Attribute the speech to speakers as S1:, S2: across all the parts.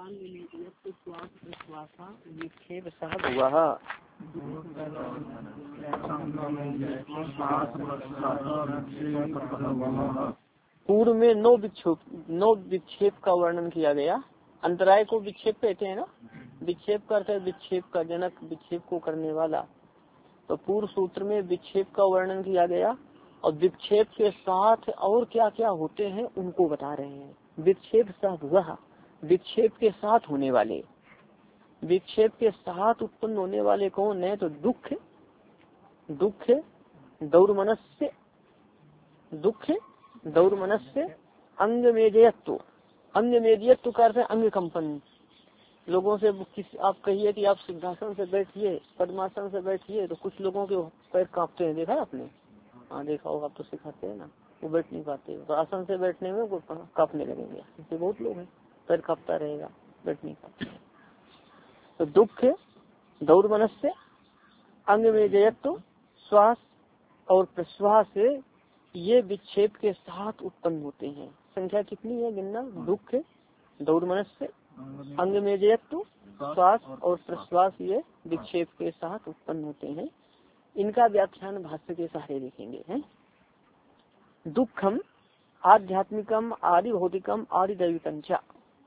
S1: पूर्व में नौ विक्षेप का वर्णन किया गया। अंतराय को विक्षेप कहते हैं ना, विक्षेप करते हैं विक्षेप का जनक, विक्षेप को करने वाला। तो पूर्व सूत्र में विक्षेप का वर्णन किया गया और विक्षेप के साथ और क्या क्या होते हैं उनको बता रहे हैं। विक्षेप साथ वह विक्षेप के साथ होने वाले, विक्षेप के साथ उत्पन्न होने वाले कौन है? तो दुख, दुख दौर्मनस्य, दुख दौर्मनस्य, अंग मेजयत्व, अंग मेजयत्व का अर्थ है अंग कंपन। लोगों से आप कहिए कि आप सिद्धासन से बैठिए, पद्मासन से बैठिए, तो कुछ लोगों के पैर कांपते हैं, देखा आपने? हाँ देखा होगा, आप तो सिखाते हैं ना, वो बैठ नहीं पाते, तो आसन से बैठने में वो कांपने लगेंगे। ऐसे बहुत लोग हैं, पैर कांपता रहेगा, बैठ नहीं पाते। तो दुख दौर्मनस्य, अंग मेजयत्व, श्वास और प्रश्वास ये विक्षेप के साथ उत्पन्न होते हैं। संख्या कितनी है गिनना? दुख दौर्मनस्य, अंग मेजयत्व, श्वास और प्रश्वास ये विक्षेप के साथ उत्पन्न होते हैं। इनका व्याख्यान भाष्य के सहारे देखेंगे हैं। दुखम आध्यात्मिकम आदि भौतिकम आदि दैविकम च।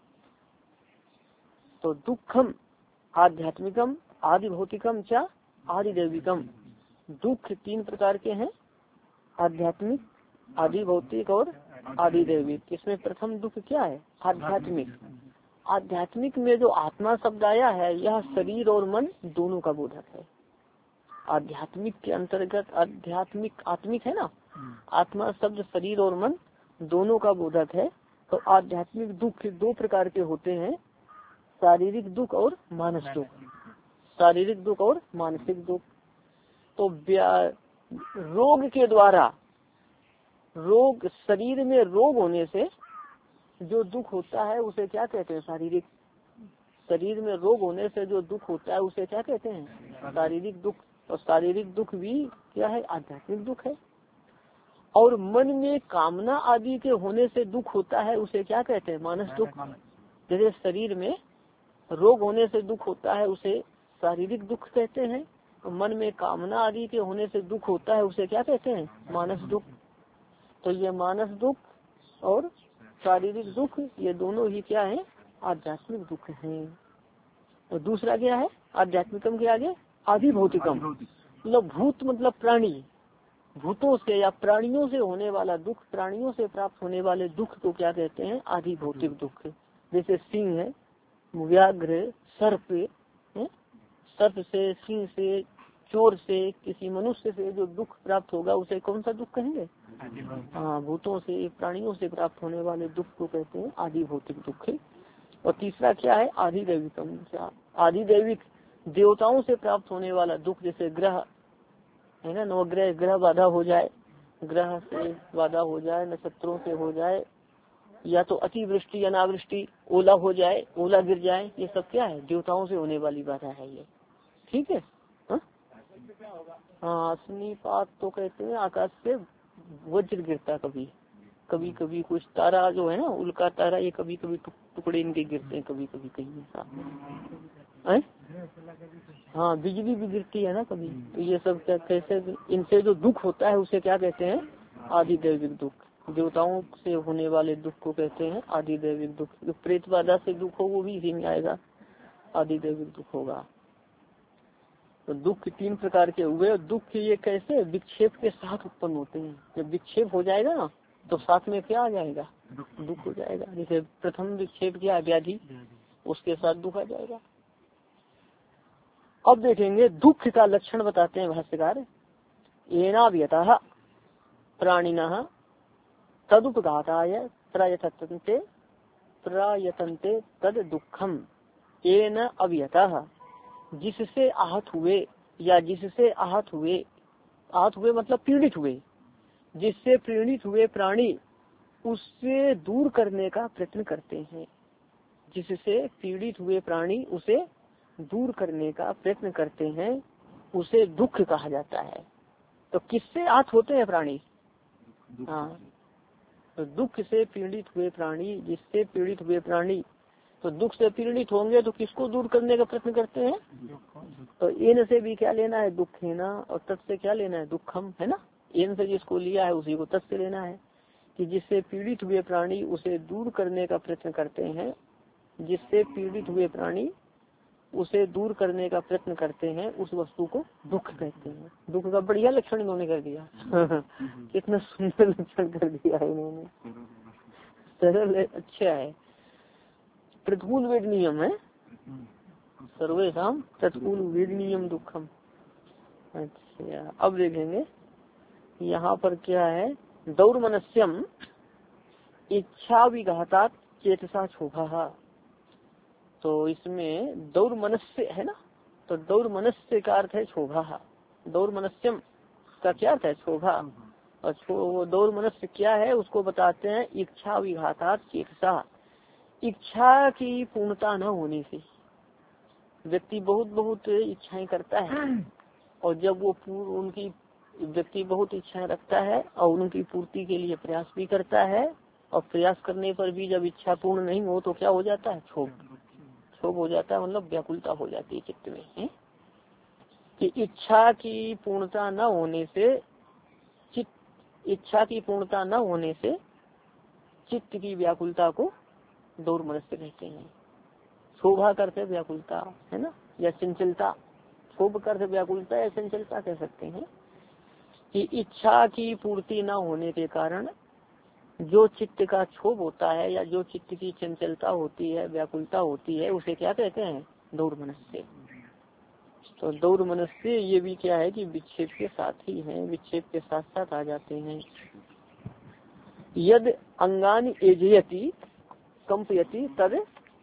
S1: तो दुखम आध्यात्मिकम आदि भौतिकम च आदि दैविकम। दुख तीन प्रकार के हैं, आध्यात्मिक, आदि भौतिक और आदि दैविक। इसमें प्रथम दुख क्या है? आध्यात्मिक। आध्यात्मिक में जो आत्मा शब्द आया है यह शरीर और मन दोनों का बोधक है। आध्यात्मिक के अंतर्गत आध्यात्मिक आत्मिक है ना, आत्मा शब्द शरीर और मन दोनों का बोधक है। तो आध्यात्मिक दुख दो प्रकार के होते हैं, शारीरिक दुख और मानसिक दुख, शारीरिक दुख और मानसिक दुख। तो रोग के द्वारा, रोग शरीर में रोग होने से जो दुख होता है उसे क्या कहते हैं? शारीरिक। शरीर में रोग होने से जो दुख होता है उसे क्या कहते हैं? शारीरिक दुख। और शारीरिक दुख भी क्या है? आध्यात्मिक दुख है। और मन में कामना आदि के होने से दुख होता है उसे क्या कहते हैं? मानस दुख। जैसे शरीर में रोग होने से दुख होता है उसे शारीरिक दुख कहते हैं, तो मन में कामना आदि के होने से दुख होता है उसे क्या कहते हैं? मानस दुख। तो ये मानस दुख और शारीरिक दुख ये दोनों ही क्या है? आध्यात्मिक दुख हैं। और दूसरा क्या है? आध्यात्मिकम के आगे आदि भौतिकम, मतलब भूत मतलब प्राणी, भूतों से या प्राणियों से होने वाला दुख, प्राणियों से प्राप्त होने वाले दुख को क्या कहते हैं? आदि भौतिक दुख। जैसे सिंह है, व्याघ्र, सर्प है, सर्प से, सिंह से, चोर से, किसी मनुष्य से जो दुख प्राप्त होगा उसे कौन सा दुख कहेंगे? हाँ, भूतों से प्राणियों से प्राप्त होने वाले दुख को कहते हैं आदि भौतिक दुख। और तीसरा क्या है? आदि दैविकम। आदि दैविक देवताओं से प्राप्त होने वाला दुख, जैसे ग्रह है ना, नवग्रह, ग्रह बाधा हो जाए, ग्रह से बाधा हो जाए, नक्षत्रों से हो जाए, या तो अतिवृष्टि अनावृष्टि, ओला हो जाए, ओला गिर जाए, ये सब क्या है? देवताओं से होने वाली बाधा है ये। ठीक है। हाँ, अग्निपात तो कहते हैं आकाश से वज्र गिरता, कभी कभी कभी कुछ तारा जो है ना, उल्का तारा, ये कभी कभी टुकड़े इनके गिरते हैं, कभी कभी कहीं ऐसा। हाँ, बिजली भी गिरती है ना कभी। तो ये सब क्या, कैसे इनसे जो दुख होता है उसे क्या कहते हैं? आदि दैविक दुख। देवताओं से होने वाले दुख को कहते हैं आदि दैविक दुख। जो प्रेत बाधा से दुख हो वो भी इसी में आएगा, आदि दैविक दुख होगा। तो दुख तीन प्रकार के हुए। दुख ये कैसे? विक्षेप के साथ उत्पन्न होते हैं। जब विक्षेप हो जाएगा ना तो साथ में क्या आ जाएगा? दुख हो जाएगा। जैसे प्रथम विक्षेप क्या? व्याधि, उसके साथ दुख आ जाएगा। अब देखेंगे दुख का लक्षण बताते हैं भाष्यकार। येनाव्यतः प्राणिनः तदुपघाताय प्रयतन्ते तद दुखम। येन अव्यतः, जिससे आहत हुए या जिससे आहत हुए, आहत हुए मतलब पीड़ित हुए, जिससे पीड़ित हुए प्राणी उससे दूर करने का प्रयत्न करते हैं। जिससे पीड़ित हुए प्राणी उसे दूर करने का प्रयत्न करते हैं, उसे दुख कहा जाता है। तो किससे आहत होते हैं प्राणी? हाँ, तो दुख से पीड़ित हुए प्राणी, जिससे पीड़ित हुए प्राणी तो दुख से पीड़ित होंगे तो किसको दूर करने का प्रयत्न करते हैं? तो इन से भी क्या लेना है? दुख है ना, और तत् से क्या लेना है? दुखम, है ना। इन से जिसको लिया है उसी को तत् से लेना है, कि जिससे पीड़ित हुए प्राणी उसे दूर करने का प्रयत्न करते हैं, जिससे पीड़ित हुए प्राणी उसे दूर करने का प्रयत्न करते हैं, उस वस्तु को दुख कहते हैं। दुख का बढ़िया लक्षण इन्होंने कर दिया। कितना सुंदर लक्षण कर दिया है इन्होंने, सरल है, अच्छा है। प्रतिकूल वेदनीयम है, सर्वेशम प्रतिकूल वेदनीयम दुखम। अच्छा, अब देखेंगे यहाँ पर क्या है। दौर्मनस्यम इच्छा विघाता चेतसा क्षोभा। तो इसमें दौर्मनस्य है ना, तो दौर्मनस्य का अर्थ है क्षोभा। दौर्मनस्यम का क्या अर्थ है? क्षोभा। और दौर्मनस्य क्या है उसको बताते हैं। इच्छा विघाता चेतसा, इच्छा की पूर्णता न होने से व्यक्ति बहुत बहुत इच्छाएं करता है, और जब वो उनकी व्यक्ति बहुत इच्छाएं रखता है और उनकी पूर्ति के लिए प्रयास भी करता है, और प्रयास करने पर भी जब इच्छा पूर्ण नहीं हो तो क्या हो जाता है? क्षोभ हो जाता है, मतलब व्याकुलता हो जाती है चित्त में, है? कि इच्छा की पूर्णता न होने से इच्छा की पूर्णता न होने से चित्त की व्याकुलता को दौर्मनस्य कहते हैं। शोभा करते व्याकुलता, है ना, या चंचलता। शोभ करते व्याकुलता या चंचलता कह सकते हैं। कि इच्छा की पूर्ति न होने के कारण जो चित्त का क्षोभ होता है या जो चित्त की चंचलता होती है, व्याकुलता होती है, उसे क्या कहते हैं? दौर्मनस्य। तो दौर्मनस्य ये भी क्या है कि विक्षेप के साथ ही है, विक्षेप के साथ साथ आ जाते हैं। यद अंगानि एजयति कंपयति तद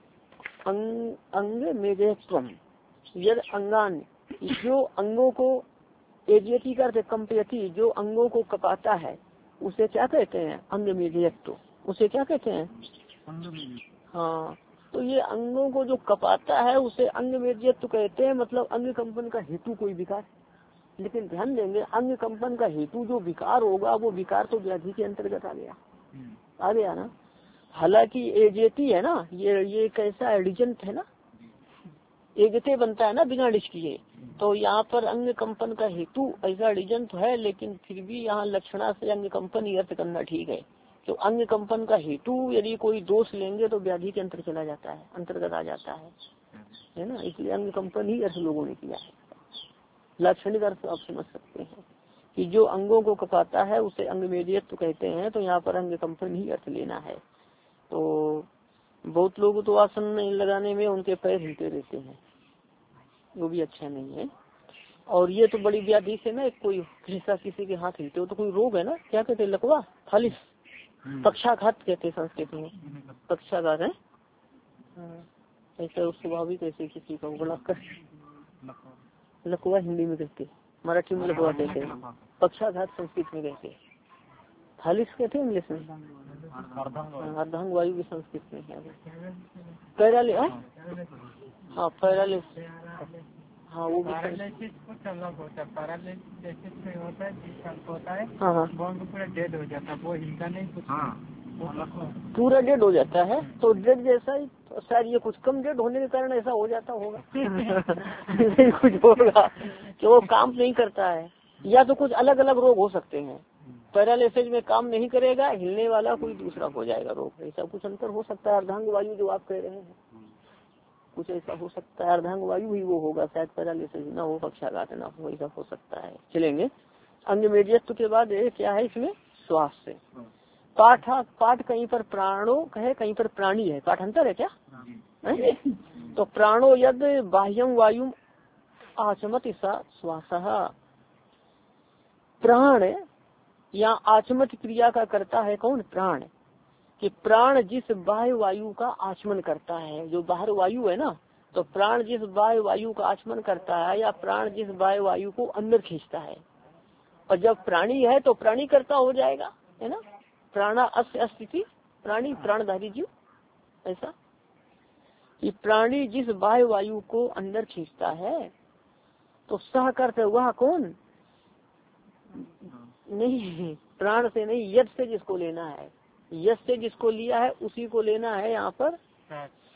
S1: अंग मेजयत्वम। यद अंगान, जो अंगों को एजयति करते कंपयति, जो अंगों को कपाता है उसे क्या कहते हैं? अंग मेजयत्व। उसे क्या कहते हैं? हाँ, तो ये अंगों को जो कपाता है उसे अंग मेजयत्व कहते हैं, मतलब अंग कंपन का हेतु कोई विकार। लेकिन ध्यान देंगे, अंग कंपन का हेतु जो विकार होगा वो विकार तो व्याधि के अंतर्गत आ गया ना। हालांकि एजेती है ना, ये कैसा एडिजेंट है ना, एजते बनता है ना बिना डिश किए। तो यहाँ पर अंग कंपन का हेतु ऐसा एडिजेंट है, लेकिन फिर भी यहाँ लक्षणा से अंग कंपन ही अर्थ करना ठीक है। तो अंग कंपन का हेतु यदि कोई दोष लेंगे तो व्याधि के अंतर चला जाता है, अंतर्गत आ जाता है ना। इसलिए अंग कंपन ही अर्थ लोगों ने किया है। लाक्षणिक अर्थ आप समझ सकते हैं कि जो अंगों को कपाता है उसे अंग मेजयत्व कहते हैं। तो यहाँ पर अंग कंपन ही अर्थ लेना है। तो बहुत लोग तो आसन लगाने में उनके पैर हिलते रहते हैं, वो भी अच्छा नहीं है। और ये तो बड़ी व्याधि से ना, कोई हिस्सा किसी के हाथ हिलते हो तो कोई रोग है ना, क्या कहते हैं? लकवा, फालिस, पक्षाघात कहते हैं संस्कृत में, पक्षाघात है। ऐसा स्वाभाविक ऐसे किसी का बुलाकर लकवा हिंदी में कहते, मराठी में लकवा कहते हैं, पक्षाघात संस्कृत में कहते हैं, फालिस कहते हैं इंग्लिश में, अर्धांग वायु की संस्कृत में है। पैरालिस, हाँ पैरालिस, हाँ वो भी पैरालिसिस कुछ अलग होता है। पैरालिसिस में होता है जिसका होता है हाँ पूरा डेड हो जाता है, वो हिलता नहीं कुछ, पूरा डेड हो जाता है। तो डेड जैसा ही शायद ये कुछ कम डेड होने के कारण ऐसा हो जाता होगा। कुछ होगा कि वो काम नहीं करता है, या तो कुछ अलग अलग रोग हो सकते हैं। पैरालिसिस में काम नहीं करेगा, हिलने वाला कोई दूसरा हो जाएगा रोग, ऐसा कुछ अंतर हो सकता है। अर्धांग वायु जो आप कह रहे हैं कुछ ऐसा हो सकता है, अर्धांग वायु ही वो होगा, शायद पैरालिसिस ना हो, पक्षाघात ना हो, ऐसा हो सकता है। चलेंगे अंग मेजयत्व के बाद क्या है इसमें? श्वास से पाठ कहीं पर प्राणो कहे, कहीं पर प्राणी है, पाठांतर है क्या है? तो प्राणो यद बाह्यम वायु आचमत सा श्वास। प्राण या आचमत क्रिया का करता है कौन? प्राण। कि प्राण जिस बाह्य वायु का आचमन करता है, जो बाहर वायु है ना, तो प्राण जिस बाह्य वायु का आचमन करता है या प्राण जिस बाह्य वायु को अंदर खींचता है, और जब प्राणी है तो प्राणी करता हो जाएगा, है ना। प्राणा अस्य अस्तित्व प्राणी, प्राणधारी जीव, ऐसा कि प्राणी जिस बाह्य वायु को अंदर खींचता है तो सह करते वह कौन? नहीं, प्राण से नहीं, यद से जिसको लेना है, यद से जिसको लिया है उसी को लेना है यहाँ पर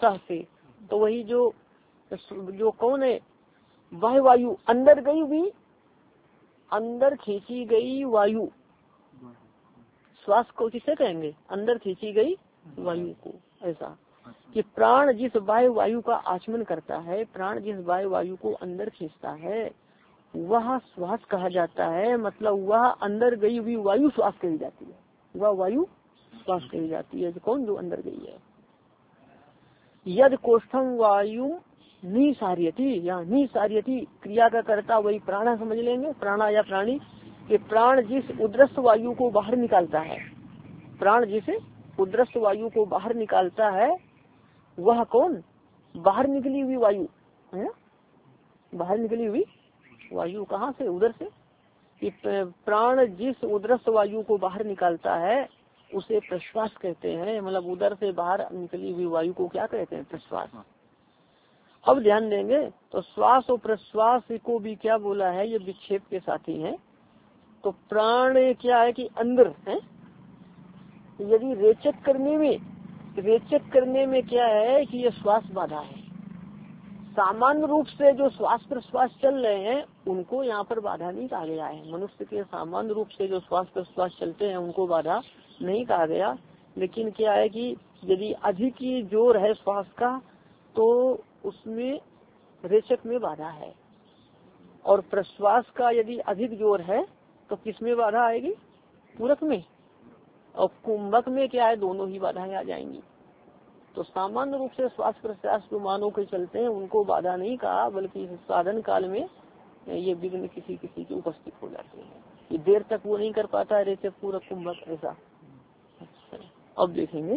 S1: उत्साह से। तो वही जो कौन है, वह वायु अंदर गई हुई, अंदर खींची गई वायु, श्वास को किसे कहेंगे, अंदर खींची गई वायु को। ऐसा कि प्राण जिस वायु का आचमन करता है, प्राण जिस वायु को अंदर खींचता है, वह श्वास कहा जाता है। मतलब वह अंदर गई हुई वायु श्वास कही जाती है, वह वायु श्वास कही जाती है। कौन, जो अंदर गई है। यद कोष्ठम वायु निसार्यति, या निसार्यति क्रिया का कर्ता वही प्राणा समझ लेंगे, प्राणा या प्राणी। कि प्राण जिस उद्रस्त वायु को बाहर निकालता है, प्राण जिस उद्रस्त वायु को बाहर निकालता है, वह कौन, बाहर निकली हुई वायु है। बाहर निकली हुई वायु कहाँ से, उधर से। कि प्राण जिस उद्रस्त वायु को बाहर निकालता है उसे प्रश्वास कहते हैं। मतलब उधर से बाहर निकली हुई वायु को क्या कहते हैं, प्रश्वास। अब ध्यान देंगे तो श्वास और प्रश्वास को भी क्या बोला है, ये विक्षेप के साथी हैं। तो प्राण क्या है कि अंदर है, यदि रेचक करने में क्या है कि ये श्वास बाधा है। सामान्य रूप से जो श्वास प्रश्वास चल रहे हैं उनको यहाँ पर बाधा नहीं कहा गया है। मनुष्य के सामान्य रूप से जो श्वास प्रश्वास चलते हैं उनको बाधा नहीं कहा गया। लेकिन क्या है कि यदि अधिक ही जोर है श्वास का तो उसमें रेचक में बाधा है, और प्रश्वास का यदि अधिक जोर है तो किसमें बाधा आएगी, पूरक में। और कुंभक में क्या है, दोनों ही बाधाएं आ जाएंगी। तो सामान्य रूप से श्वास प्रश्वास जो मानव के चलते हैं उनको बाधा नहीं कहा, बल्कि साधन काल में ये विघ्न किसी किसी के उपस्थित हो जाते हैं कि देर तक वो नहीं कर पाता है रेचक पूरक कुंभक ऐसा। अब देखेंगे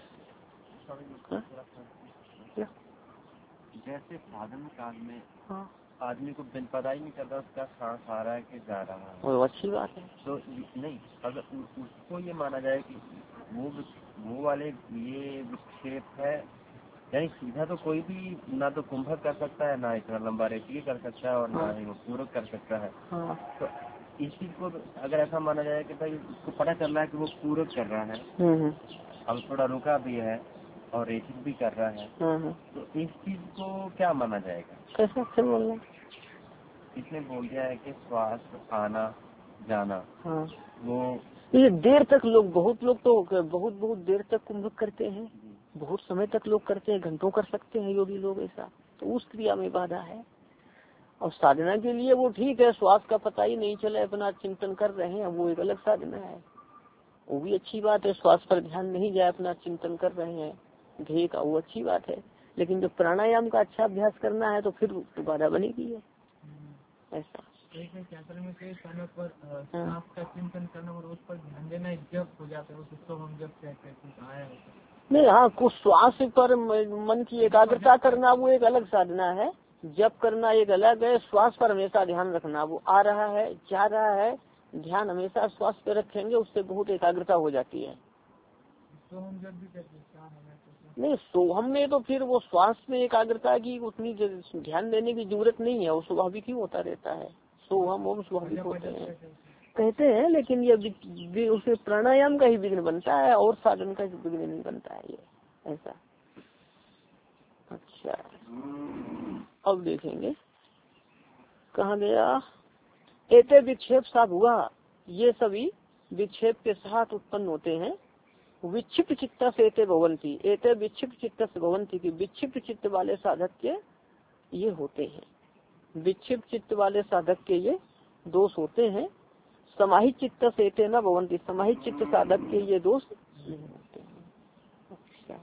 S2: जैसे साधन काल में आदमी को पता ही नहीं चलता उसका सांस आ रहा है कि जा रहा है,
S1: वो अच्छी बात है।
S2: तो नहीं, अगर उसको ये माना जाए कि वो वाले ये विक्षेप है, यानी सीधा तो कोई भी ना तो कुंभक कर सकता है, ना इतना लंबा रेखीय कर सकता है, और ना ही वो पूरक कर सकता है। तो इस चीज को अगर ऐसा माना जाए कि भाई उसको पता चल रहा है कि वो पूरक कर रहा है, अब थोड़ा रुका भी है और रेखिक भी कर रहा है, तो इस चीज को क्या माना जाएगा,
S1: कैसे फिर बोलना।
S2: इसने बोल दिया है कि श्वास आना जाना, वो
S1: ये देर तक लोग, बहुत लोग तो बहुत देर तक कुंभक करते हैं, बहुत समय तक लोग करते हैं, घंटों कर सकते हैं योगी लोग ऐसा। तो उस क्रिया में बाधा है। और साधना के लिए वो ठीक है, श्वास का पता ही नहीं चले अपना चिंतन कर रहे हैं, वो एक अलग साधना है, वो भी अच्छी बात है। श्वास पर ध्यान नहीं जाए, अपना चिंतन कर रहे हैं ध्येय का, वो अच्छी बात है। लेकिन जो प्राणायाम का अच्छा अभ्यास करना है तो फिर बाधा बनेगी है ऐसा।
S3: समय पर सांस का चिंतन करना और उस पर ध्यान देना जब हो जाता है, उसको हम जब कहते हैं कुछ आया होता
S1: नहीं। हाँ, कुछ श्वास पर मन की एकाग्रता करना वो एक अलग साधना है, जप करना एक अलग है। श्वास पर हमेशा ध्यान रखना, वो आ रहा है जा रहा है, ध्यान हमेशा श्वास पे रखेंगे, उससे बहुत एकाग्रता हो जाती है।
S3: तो हम जब भी कहते हैं
S1: नहीं, सोहम में तो फिर वो श्वास में एकाग्रता की उतनी ध्यान देने की जरूरत नहीं है, वो स्वाभाविक ही होता रहता है। सोहम ओम स्वाभाविक होते हैं कहते हैं, लेकिन ये उसे प्राणायाम का ही विघ्न बनता है और साधन का विघ्न नहीं बनता है ये ऐसा। अच्छा, अब देखेंगे कहाँ गया। एते विक्षेप साथ हुआ, ये सभी विक्षेप के साथ उत्पन्न होते हैं। विक्षिप्त चित्त से एते भवंती, एते विक्षिप्त चित्त से भवंती की विक्षिप्त चित्त वाले साधक के ये होते हैं। विक्षिप्त चित्त वाले साधक के ये दोष होते हैं। समाहित चित्त से एते न भवंती, समाहित चित्त साधक के ये दोष नहीं होते हैं। अच्छा,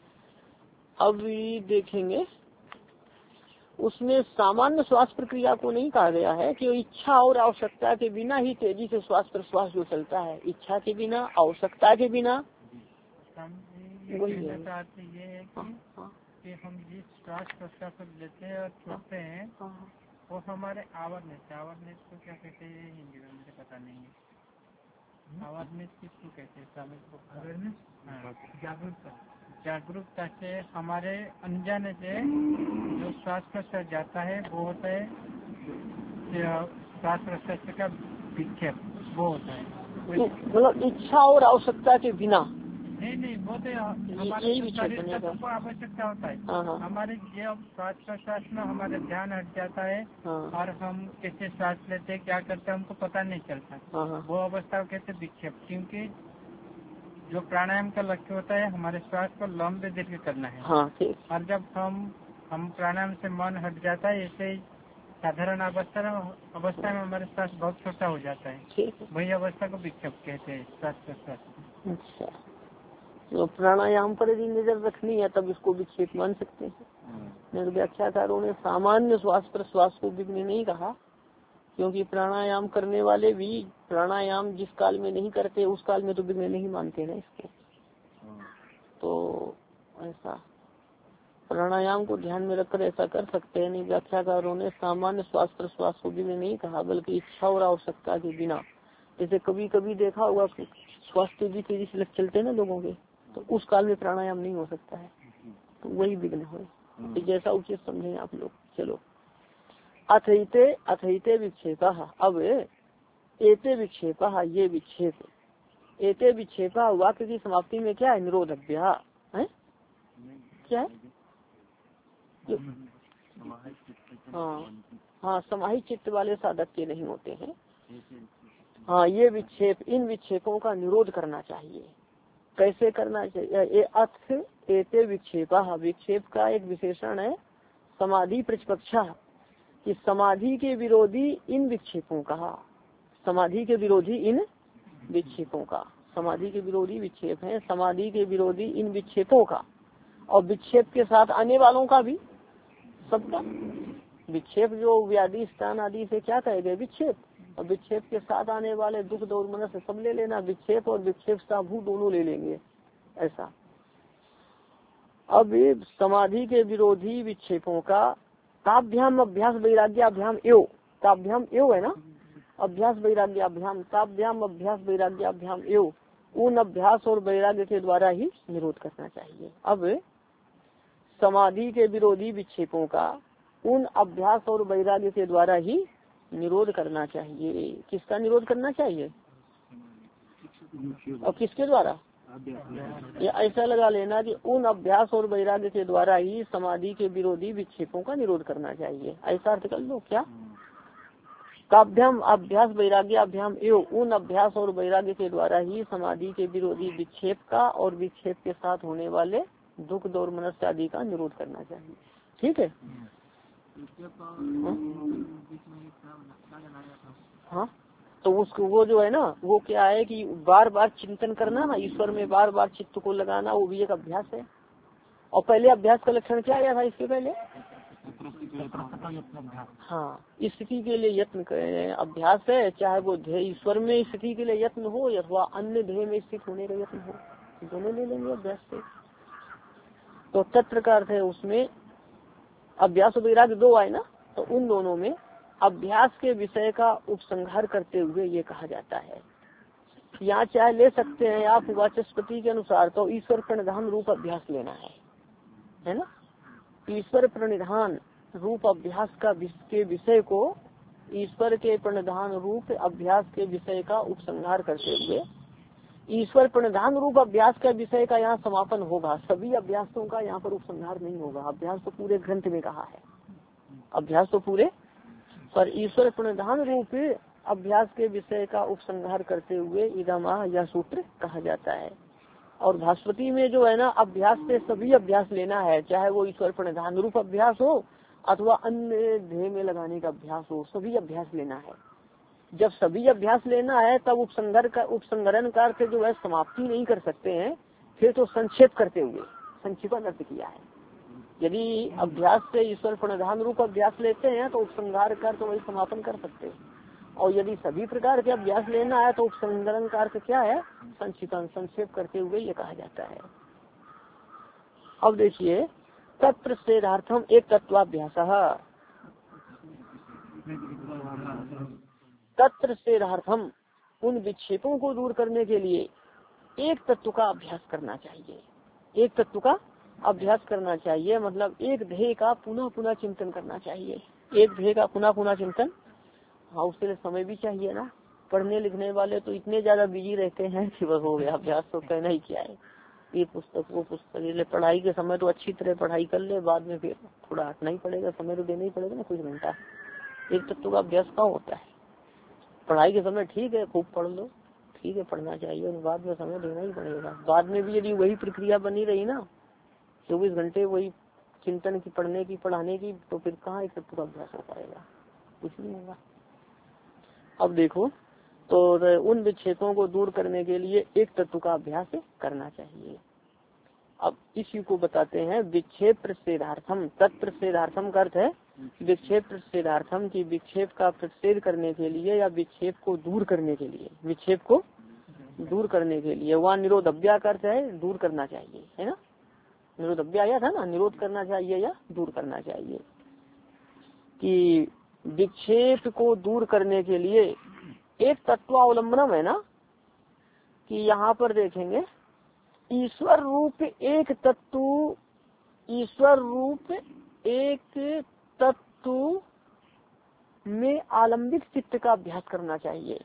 S1: अब देखेंगे उसमें सामान्य श्वास प्रक्रिया को नहीं कहा गया है कि इच्छा और आवश्यकता के बिना ही तेजी से श्वास प्रश्वास जो चलता है, इच्छा के बिना, आवश्यकता के बिना।
S3: वही ये है कि हम जिस श्वास प्रश्वास लेते हैं और छोड़ते हैं वो हमारे आवर्तनेस को क्या कहते हैं हिंदी में मुझे पता नहीं है। आवर्तनेस किसको कहते हैं? जागरूकता से हमारे अनजाने से जो श्वास प्रश्वास जाता है वो होता है श्वास प्रश्वास का विक्षेप, वो होता है।
S1: मतलब इच्छा और आवश्यकता के बिना
S3: नहीं वो तो
S1: यही विक्षेप बनेगा।
S3: को आवश्यकता होता है।
S1: हाँ।
S3: हमारे जब श्वास में हमारा ध्यान हट जाता है और हम कैसे श्वास लेते हैं, क्या करते हैं, हमको पता नहीं चलता। वो अवस्था कहते हैं विक्षेप, क्योंकि जो प्राणायाम का लक्ष्य होता है हमारे श्वास को लंबे दीर्घ करना है। और जब हम प्राणायाम से मन हट जाता है, ऐसे साधारण अवस्था में हमारे श्वास बहुत छोटा हो जाता है, वही अवस्था को विक्षेप कहते हैं, श्वास प्रश्वास।
S1: अच्छा, तो प्राणायाम पर यदि नजर रखनी है तब इसको विक्षेप मान सकते हैं। व्याख्याकारों ने सामान्य श्वास प्रश्वास को विघ्न नहीं कहा, क्योंकि प्राणायाम करने वाले भी प्राणायाम जिस काल में नहीं करते उस काल में तो विघ्न नहीं मानते ना इसको। तो ऐसा प्राणायाम को ध्यान में रखकर ऐसा कर सकते हैं। नहीं, व्याख्याकारों ने सामान्य श्वास प्रश्वास को विघ्न नहीं कहा, बल्कि इच्छा और आवश्यकता के बिना। जैसे कभी कभी देखा हुआ श्वास तेजी से चलते हैं ना लोगों के, तो उस काल में प्राणायाम नहीं हो सकता है, तो वही विघ्न हो। तो जैसा उचित समझे आप लोग। चलो, अथैते विक्षेपा। अब एते विक्षेपा, ये विक्षेप, एते विक्षेपा वाक्य की समाप्ति में क्या है? निरोधव्या है, क्या है? हाँ, समाहित चित्त वाले साधक के नहीं होते हैं। हाँ, ये विक्षेप, इन विक्षेपों का निरोध करना चाहिए। कैसे करना चाहिए? ये अथ एते विक्षेपा, विक्षेप का एक विशेषण है समाधि प्रतिपक्षा, कि समाधि के विरोधी इन विक्षेपों का, समाधि के विरोधी इन विक्षेपों का, समाधि के विरोधी विक्षेप है, समाधि के विरोधी इन विक्षेपों का, और विक्षेप के साथ आने वालों का भी, सबका विक्षेप जो व्याधि स्थान आदि से क्या कहे गए? विक्षेप। और विक्षेप के साथ आने वाले दुख दौर मनस सब ले लेना, विक्षेप और विक्षेप साभू दोनों ले लेंगे, ऐसा। अब समाधि के विरोधी विक्षेपों का ताभ्याम अभ्यास वैराग्याभ्याम एव, ताभ्याम एव है ना, अभ्यास वैराग्याभ्याम, ताभ्याम अभ्यास वैराग्याभ्याम एव, उन अभ्यास और वैराग्य के द्वारा ही निरोध करना चाहिए। अब समाधि के विरोधी विक्षेपों का उन अभ्यास और वैराग्य के द्वारा ही निरोध करना चाहिए। किसका निरोध करना चाहिए? और किसके द्वारा? ये ऐसा लगा लेना कि उन अभ्यास और वैराग्य के द्वारा ही समाधि के विरोधी विक्षेपों का निरोध करना चाहिए, ऐसा अर्थ कर लो। क्या? ताभ्याम अभ्यास वैराग्याभ्याम एवं, उन अभ्यास और वैराग्य के द्वारा ही समाधि के विरोधी विक्षेप का और विक्षेप के साथ होने वाले दुख दौर मनस आदि का निरोध करना चाहिए। ठीक है। हाँ, तो उसको वो जो है ना, वो क्या है कि बार बार चिंतन करना ना, ईश्वर में बार बार चित्त को लगाना, वो भी एक अभ्यास है। और पहले अभ्यास का लक्षण क्या आया था इसके पहले? हाँ, स्थिति के लिए यत्न करें, अभ्यास है, चाहे वो ध्येय ईश्वर में स्थिति के लिए यत्न हो अथवा अन्य ध्येय में स्थित होने का यत्न हो, दोनों ले लेंगे अभ्यास से। तो तत्र का अर्थ है उसमें अभ्यास और वैराग्य दो आए ना, तो उन दोनों में अभ्यास के विषय का उपसंहार करते हुए ये कहा जाता है। यहाँ चाहे ले सकते हैं आप वाचस्पति के अनुसार, तो ईश्वर प्रणिधान रूप अभ्यास लेना है ना। ईश्वर प्रणिधान रूप अभ्यास का के विषय को, ईश्वर के प्रणिधान रूप अभ्यास के विषय का उपसंहार करते हुए, ईश्वर प्रणिधान रूप अभ्यास का विषय का यहाँ समापन होगा। सभी अभ्यासों का यहाँ पर उपसंहार नहीं होगा। अभ्यास तो पूरे ग्रंथ में कहा है, अभ्यास तो पूरे, पर ईश्वर प्रणिधान रूप अभ्यास के विषय का उपसंहार करते हुए इदमा यह सूत्र कहा जाता है। और भास्वती में जो है ना, अभ्यास से सभी अभ्यास लेना है, चाहे वो ईश्वर प्रणिधान रूप अभ्यास हो अथवा अन्य ध्येय में लगाने का अभ्यास हो, सभी अभ्यास लेना है। जब सभी अभ्यास लेना है तब उपसंहरण का अर्थ जो है समाप्ति नहीं कर सकते हैं, फिर तो संक्षेप करते हुए संक्षिप्त अर्थ किया है। यदि अभ्यास से ईश्वर प्रणिधान रूप अभ्यास लेते हैं तो उपसंहार कर तो वही समापन कर सकते हैं, और यदि सभी प्रकार के अभ्यास लेना है तो उपसंहरण का अर्थ क्या है? संक्षेप करते हुए ये कहा जाता है। अब देखिए, तत्प्रत्येगार्थम एक तत्वाभ्यास, तत्र सेधार्थम, उन विक्षेपों को दूर करने के लिए एक तत्व का अभ्यास करना चाहिए। एक तत्व का अभ्यास करना चाहिए मतलब एक ध्येय का पुनः पुनः चिंतन करना चाहिए। एक ध्येय का पुनः पुनः चिंतन, हाँ, उसके लिए समय भी चाहिए ना। पढ़ने लिखने वाले तो इतने ज्यादा बिजी रहते हैं कि बस हो गया, अभ्यास तो कहना ही क्या है। ये पुस्तक वो पुस्तक, इसलिए पढ़ाई के समय तो अच्छी तरह पढ़ाई कर ले, बाद में फिर थोड़ा हटना ही पड़ेगा, समय तो देना ही पड़ेगा ना कुछ घंटा। एक तत्व का अभ्यास कहाँ होता है। पढ़ाई के समय ठीक है खूब पढ़ लो, ठीक है पढ़ना चाहिए, और बाद में समय देना ही पड़ेगा। बाद में भी यदि वही प्रक्रिया बनी रही ना 24 घंटे वही चिंतन की, पढ़ने की, पढ़ाने की, तो फिर कहाँ एक तत्व का अभ्यास हो पाएगा, कुछ नहीं होगा। अब देखो तो उन विक्षेपों को दूर करने के लिए एक तत्व का अभ्यास करना चाहिए। अब इसी को बताते हैं विक्षेप प्रतिषेधार्थम। तत्प्रतिषेधार्थम का अर्थ है विक्षेप प्रतिषेधार्थम, की विक्षेप का प्रतिषेध करने के लिए या विक्षेप को दूर करने के लिए, विक्षेप को दूर करने के लिए। वहाँ निरोधव्या का अर्थ है दूर करना चाहिए, है ना। निरोधव्या आया था ना, निरोध करना चाहिए या दूर करना चाहिए। कि विक्षेप को दूर करने के लिए एक तत्वावलंबनम है ना, कि यहाँ पर देखेंगे ईश्वर रूप एक तत्व, ईश्वर रूप एक तत्व में आलंबित चित्त का अभ्यास करना चाहिए।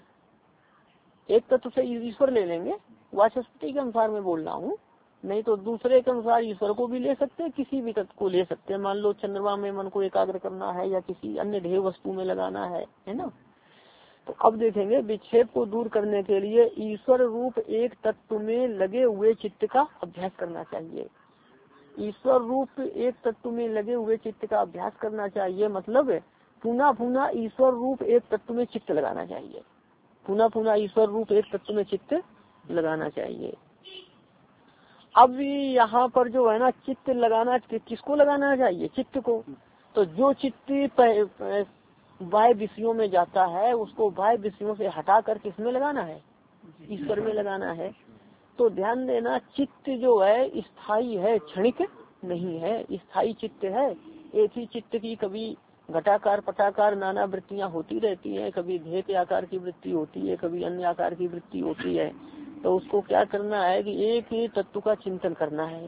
S1: एक तत्व से ईश्वर ले लेंगे, वाचस्पति के अनुसार मैं बोल रहा हूँ, नहीं तो दूसरे के अनुसार ईश्वर को भी ले सकते हैं, किसी भी तत्व को ले सकते हैं। मान लो चंद्रमा में मन को एकाग्र करना है या किसी अन्य ध्येय वस्तु में लगाना है ना। तो अब देखेंगे विक्षेप को दूर करने के लिए ईश्वर रूप एक तत्व में लगे हुए चित्त का अभ्यास करना चाहिए। ईश्वर रूप एक तत्व में लगे हुए चित्त का अभ्यास करना चाहिए, मतलब पुनः पुनः ईश्वर रूप एक तत्व में चित्त लगाना चाहिए, पुनः पुनः ईश्वर रूप एक तत्व में चित्त लगाना चाहिए। अब यहाँ पर जो है ना चित्त लगाना, किसको लगाना चाहिए, चित्त को। तो जो चित्त बाह्य विषयों में जाता है उसको बाह्य विषयों से हटाकर किसमें लगाना है, ईश्वर में लगाना है। तो ध्यान देना चित्त जो है स्थायी है, क्षणिक नहीं है, स्थायी चित्त है। एक ही चित्त की कभी घटाकार पटाकार नाना वृत्तियां होती रहती हैं, कभी ध्येय के आकार की वृत्ति होती है, कभी अन्य आकार की वृत्ति होती है। तो उसको क्या करना है कि एक ही तत्व का चिंतन करना है।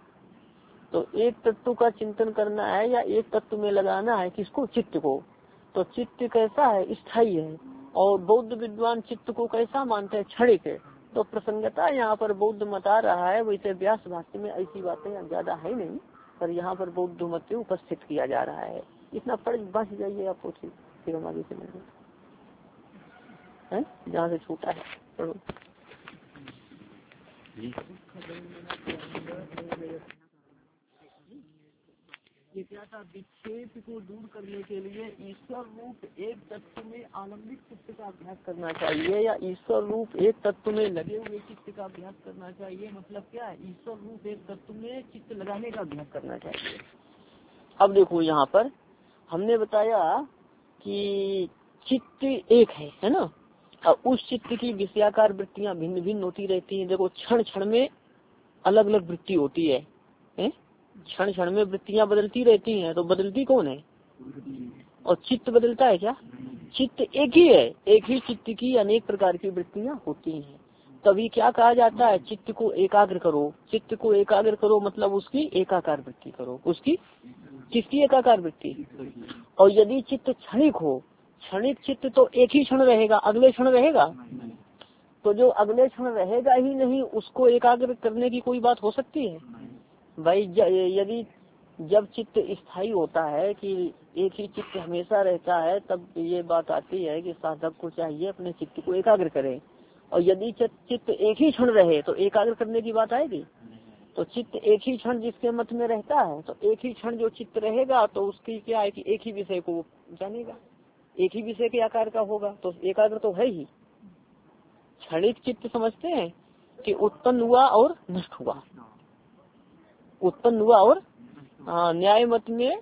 S1: तो एक तत्व का चिंतन करना है या एक तत्व में लगाना है किसको, चित्त को। तो चित्त कैसा है, स्थायी है। और बौद्ध विद्वान चित्त को कैसा मानते हैं, क्षणिक है। तो प्रसंगता यहाँ पर बौद्ध मत आ रहा है, वैसे व्यास भाष्य में ऐसी बातें ज्यादा है नहीं, पर यहाँ पर बौद्ध मत उपस्थित किया जा रहा है। इतना पढ़ बच जाइए आपको, फिर हम आगे चलेंगे जहाँ से छूटा है पढ़ो। ये क्या था, विक्षेप को दूर करने के लिए ईश्वर रूप एक तत्व में आलंबित चित्त का अभ्यास करना चाहिए या ईश्वर रूप एक तत्व में लगे हुए चित्त का अभ्यास करना चाहिए। मतलब क्या है, ईश्वर रूप एक तत्व में चित्त लगाने का अभ्यास करना चाहिए। अब देखो यहाँ पर हमने बताया कि चित्त एक है ना, और उस चित्त की विषयाकार वृत्तियां भिन्न भिन्न होती रहती हैं। देखो क्षण क्षण में अलग अलग वृत्ति होती है, क्षण क्षण में वृत्तियां बदलती रहती हैं। तो बदलती कौन है, और चित्त बदलता है क्या, चित्त एक ही है। एक ही चित्त की अनेक प्रकार की वृत्तियां होती हैं। तभी क्या कहा जाता है, चित्त को एकाग्र करो। चित्त को एकाग्र करो मतलब उसकी एकाकार वृत्ति करो। उसकी किसकी एकाकार वृत्ति। और यदि चित्त क्षणिक हो, क्षणिक चित्त तो एक ही क्षण रहेगा, अगले क्षण रहेगा। तो जो अगले क्षण रहेगा ही नहीं उसको एकाग्र करने की कोई बात हो सकती है भाई। यदि जब चित्त स्थायी होता है कि एक ही चित्त हमेशा रहता है, तब ये बात आती है कि साधक को चाहिए अपने चित्त को एकाग्र करे। और यदि चित्त एक ही क्षण रहे तो एकाग्र करने की बात आएगी। तो चित्त एक ही क्षण जिसके मत में रहता है, तो एक ही क्षण जो चित्त रहेगा तो उसकी क्या है कि एक ही विषय को जानेगा, एक ही विषय के आकार का होगा। तो एकाग्र तो है ही। क्षणिक चित्त समझते हैं कि उत्पन्न हुआ और नष्ट हुआ, उत्पन्न हुआ और न्याय मत में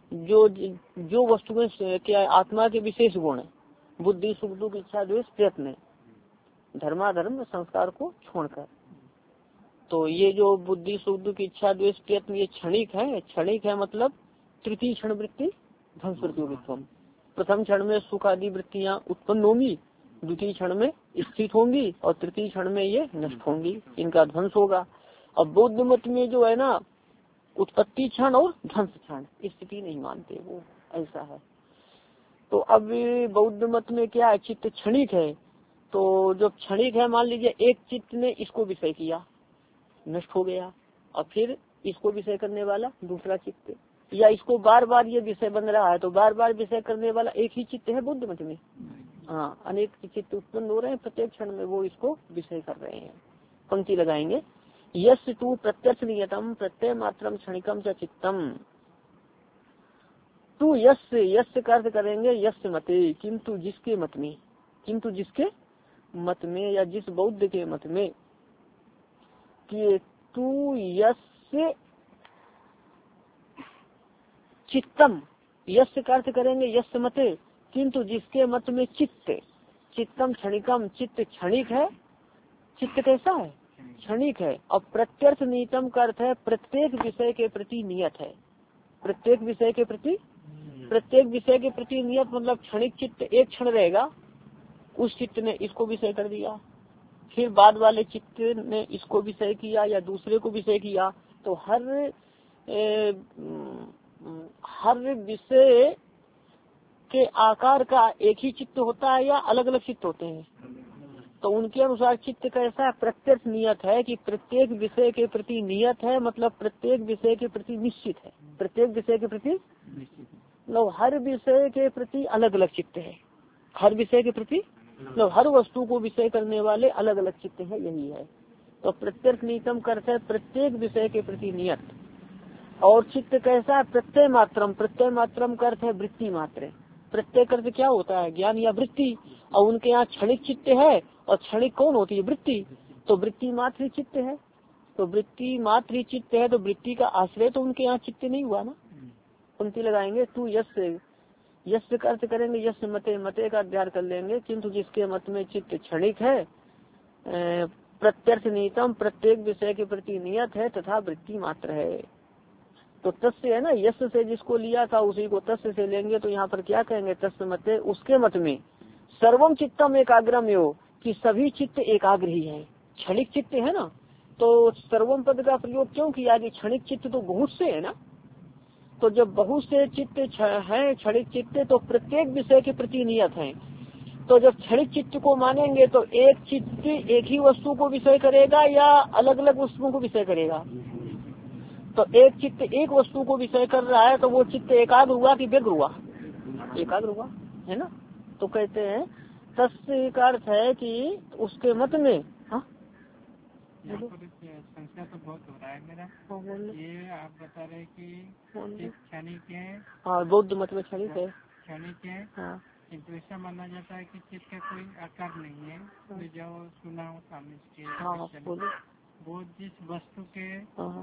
S1: जो वस्तुएं क्या आत्मा के विशेष गुण, बुद्धि सुख दुख इच्छा द्वेष प्रयत्न, धर्माधर्म संस्कार को छोड़कर, तो ये जो बुद्धि सुख दुख इच्छा द्वेष प्रयत्न ये क्षणिक है। क्षणिक है मतलब तृतीय क्षण वृत्ति ध्वंस प्रतियोगित्वम। प्रथम क्षण में सुख आदि वृत्तियां उत्पन्न होंगी, द्वितीय क्षण में स्थित होंगी और तृतीय क्षण में ये नष्ट होंगी, इनका ध्वंस होगा। अब बौद्ध मत में जो है ना उत्पत्ति क्षण और ध्वंस क्षण स्थिति नहीं मानते, वो ऐसा है। तो अब बौद्ध मत में क्या है, चित्त क्षणिक है। तो जो क्षणिक है, मान लीजिए एक चित्त ने इसको विषय किया, नष्ट हो गया। और फिर इसको विषय करने वाला दूसरा चित्त, या इसको बार बार ये विषय बन रहा है तो बार बार विषय करने वाला एक ही चित्त है बुद्ध मत में। हाँ, अनेक चित्त उत्पन्न हो रहे हैं प्रत्येक क्षण में, वो इसको विषय कर रहे हैं। पंक्ति लगाएंगे, यस्य तू प्रत्यक्ष नियतम प्रत्यय मात्रम क्षणिकम च चित्तम। तू यस्य का अर्थ करेंगे यस्य मते, किंतु जिसके मत में, किंतु जिसके मत में या जिस बौद्ध के मत में, कि तू यस्य चित्तम, यस्य का अर्थ करेंगे यस्य मते, किंतु जिसके मत में चित्त, चित्तम क्षणिकम, चित्त क्षणिक है। चित्त कैसा है? क्षणिक है। और प्रत्यर्थ नियतम का अर्थ है प्रत्येक विषय के प्रति नियत है। प्रत्येक विषय के प्रति, प्रत्येक विषय के प्रति नियत मतलब क्षणिक चित्त एक क्षण रहेगा, उस चित्त ने इसको विषय कर दिया, फिर बाद वाले चित्त ने इसको विषय किया या दूसरे को विषय किया। तो हर विषय के आकार का एक ही चित्त होता है या अलग अलग चित्त होते हैं? तो उनके अनुसार चित्त कैसा प्रत्यक्ष नियत है कि प्रत्येक विषय के प्रति नियत है, मतलब प्रत्येक विषय के प्रति निश्चित है। प्रत्येक विषय के प्रति मतलब हर विषय के प्रति अलग अलग चित्त है। हर विषय के प्रति मतलब हर वस्तु को विषय करने वाले अलग अलग चित्त है, यही है। तो प्रत्यक्ष नियतम करते है प्रत्येक विषय के प्रति नियत। और चित्त कैसा है? प्रत्यय मात्रम, प्रत्यय मात्रम का अर्थ है वृत्ति मात्र। प्रत्यय अर्थ क्या होता है? ज्ञान या वृत्ति। और उनके यहाँ क्षणिक चित्त है, और क्षणिक कौन होती है? वृत्ति। तो वृत्ति मात्र चित्त है, तो वृत्ति मात्र चित्त है, तो वृत्ति का आश्रय तो उनके यहाँ चित्त नहीं हुआ ना। पंक्ति लगाएंगे, तू यस्य का अर्थ करेंगे यस्य मते, मते का अध्ययन कर लेंगे, किंतु जिसके मत में चित्त क्षणिक है, प्रत्यर्थ नियतम प्रत्येक विषय के प्रति नियत है तथा वृत्ति मात्र है। तो तस्य है ना, यस्य से जिसको लिया था उसी को तस्य से लेंगे। तो यहाँ पर क्या कहेंगे? तस्य मते, उसके मत में सर्वम चित्तम एकाग्रम यो, कि सभी चित्त एकाग्र ही है। क्षणिक चित्त है ना, तो सर्वम पद का प्रयोग क्यों किया? कि क्षणिक चित्त तो बहुत से है ना, तो जब बहुत से चित्त है क्षणिक चित्त तो प्रत्येक विषय के प्रति नियत है। तो जब क्षणिक चित्त को मानेंगे तो एक चित्त एक ही वस्तु को विषय करेगा या अलग अलग वस्तुओं को विषय करेगा? तो एक चित्त एक वस्तु को विषय कर रहा है, तो वो चित्त एकाग्र हुआ कि व्यग्र हुआ? एकाग्र हुआ, है ना। तो कहते हैं तस्य का अर्थ है कि उसके मत में। हाँ,
S3: संख्या तो बहुत हो रहा है मेरा। ये आप बता रहे कि क्षणिक है।
S1: हाँ, बौद्ध मत में क्षणिक है,
S3: क्षणिक है। हाँ, किंतु ऐसा माना जाता है कि चित्त का कोई आकार नहीं है। तो जो सुना हो सामने के, हाँ, वो जिस वस्तु के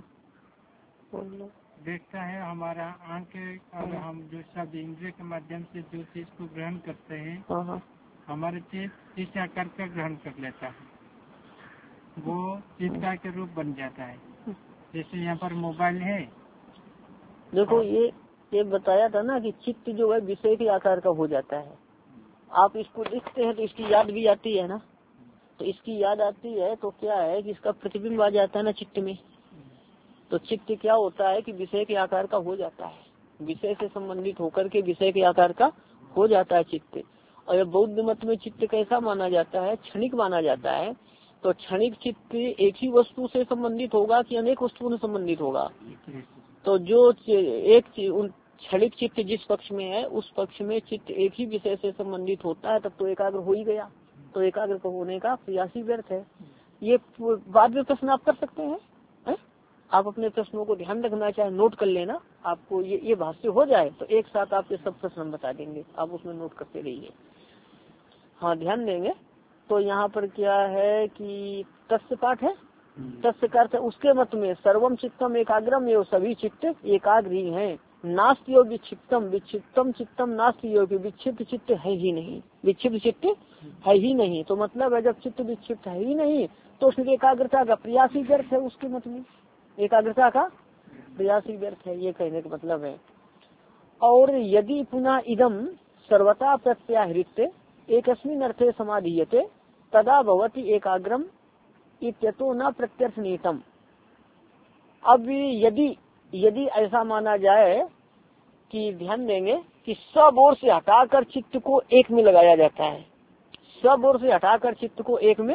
S3: देखता है हमारा आंख, और हम जो सब इंद्रिय के माध्यम से जो चीज को ग्रहण करते हैं, हमारे चित्त इस आकार का ग्रहण कर लेता है, वो चित्त के रूप बन जाता है। जैसे यहाँ पर मोबाइल है,
S1: देखो ये बताया था ना कि चित्त जो है विषय के आकार का हो जाता है। आप इसको देखते हैं तो इसकी याद भी आती है ना, तो इसकी याद आती है तो क्या है कि इसका प्रतिबिंब आ जाता है ना चित्त में। तो चित्त क्या होता है कि विषय के आकार का हो जाता है, विषय से संबंधित होकर के विषय के आकार का हो जाता है चित्त। और बौद्ध मत में चित्त कैसा माना जाता है? क्षणिक माना जाता है। तो क्षणिक चित्त एक ही वस्तु से संबंधित होगा कि अनेक वस्तुओं से संबंधित होगा? तो जो एक क्षणिक चित्त जिस पक्ष में है उस पक्ष में चित्त एक ही विषय से संबंधित होता है, तब तो एकाग्र हो ही गया। तो एकाग्र होने का प्रयास ही व्यर्थ है। ये बाद में प्रश्न आप कर सकते हैं, है? आप अपने प्रश्नों को ध्यान रखना, चाहे नोट कर लेना। आपको ये भाष्य हो जाए तो एक साथ आपके सब प्रश्न हम बता देंगे, आप उसमें नोट करते रहिए। हाँ, ध्यान देंगे। तो यहाँ पर क्या है कि तस्य पाठ है, तस्य का अर्थ उसके मत में सर्वम चित्तम एकाग्रम एवं, सभी चित्त एकाग्र ही है। नास्ति योग विक्षिप्तम, विक्षिप्तम चित्तम नास्ति योग, विक्षिप्त चित्त है ही नहीं, विक्षिप्त चित्त है ही नहीं। तो मतलब है जब चित्त विक्षिप्त है ही नहीं तो उसमें एकाग्रता का प्रयास ही व्यर्थ है। उसके मत में एकाग्रता का प्रयास ही व्यर्थ है, ये कहने का मतलब है। और यदि पुनः इदम सर्वथा प्रत्याहृत्य एकस्मिन् अर्थे समाधीयते तदा भवति एकाग्रम इत्यतो न प्रत्यर्थ नियतम। अब यदि ऐसा माना जाए कि ध्यान देंगे कि सब ओर से हटाकर चित्त को एक में लगाया जाता है, सब ओर से हटाकर चित्त को एक में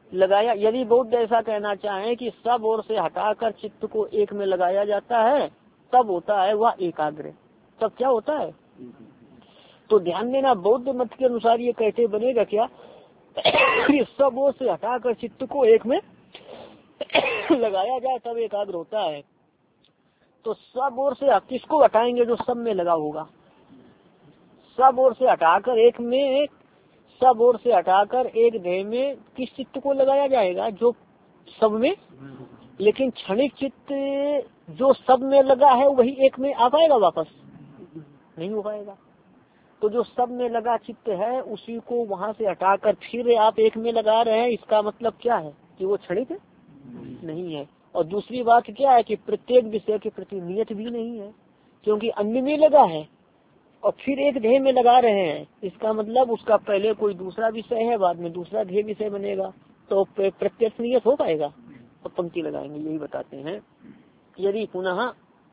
S1: लगाया। यदि बौद्ध ऐसा कहना चाहे कि सब ओर से हटाकर चित्त को एक में लगाया जाता है, तब होता है वह एकाग्र। तब क्या होता है? तो ध्यान देना, बौद्ध मत के अनुसार ये कहते बनेगा क्या कि सब ओर से हटाकर चित्त को एक में लगाया जाए तब एकाग्र होता है। तो सब ओर से किसको हटाएंगे? जो सब में लगा होगा। सब ओर से हटाकर एक में, सब ओर से हटाकर एक ध्येय में किस चित्त को लगाया जाएगा? जो सब में। लेकिन क्षणिक चित्त जो सब में लगा है वही एक में आ पाएगा? वापस नहीं हो पाएगा। तो जो सब में लगा चित्त है उसी को वहां से हटाकर फिर आप एक में लगा रहे हैं, इसका मतलब क्या है? कि वो क्षणिक नहीं है। और दूसरी बात क्या है कि प्रत्येक विषय के प्रति नियत भी नहीं है, क्योंकि अन्य में लगा है और फिर एक ध्येय में लगा रहे हैं। इसका मतलब उसका पहले कोई दूसरा विषय है, बाद में दूसरा ध्येय विषय बनेगा, तो प्रत्यक्ष नियत हो पाएगा? तो पंक्ति लगाएंगे, यही बताते हैं। यदि पुनः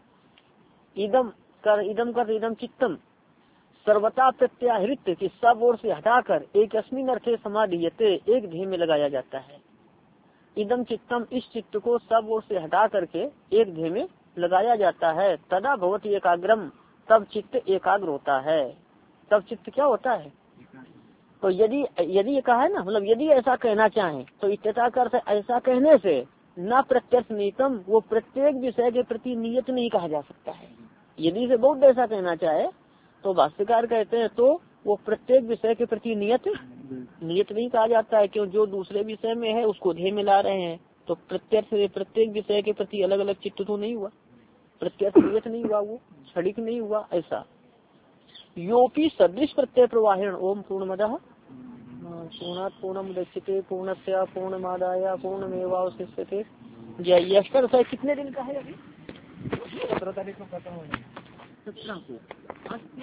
S1: इदम कर चित्तम सर्वथा प्रत्याहृत कि सब ओर से हटाकर एक अस्मिन अर्थे समाधीयते, एक ध्येय में लगाया जाता है। इदम चित्तम, इस चित्त को सब ओर से हटा करके एक ध्येय में लगाया जाता है। तदा भवति एकाग्रम, तब चित्त एकाग्र होता है। तब चित्त क्या होता है? तो यदि ये कहा है ना, मतलब यदि ऐसा कहना चाहे तो इत्यता कर ऐसा कहने से न प्रत्यक्ष नियतम, वो प्रत्येक विषय के प्रति नियत नहीं कहा जा सकता है। यदि से बहुत ऐसा कहना चाहे तो भाष्यकार कहते हैं तो वो प्रत्येक विषय के प्रति नियत नहीं कहा जाता है, क्यों? जो दूसरे विषय में है उसको ध्येय में ला रहे हैं, तो प्रत्येक विषय के प्रति अलग अलग चित्त तो नहीं हुआ, प्रत्यक्ष नियत नहीं हुआ, वो क्षणिक नहीं हुआ। ऐसा योपी सदृश प्रत्यय प्रवाहण। ओम पूर्णमदः पूर्णात् पूर्णमुदच्यते पूर्णस्य पूर्णमादाय पूर्णमेवावशिष्यते। यह कितने दिन का है? अभी 17 तारीख को खत्म हो जाएगा। 17 को।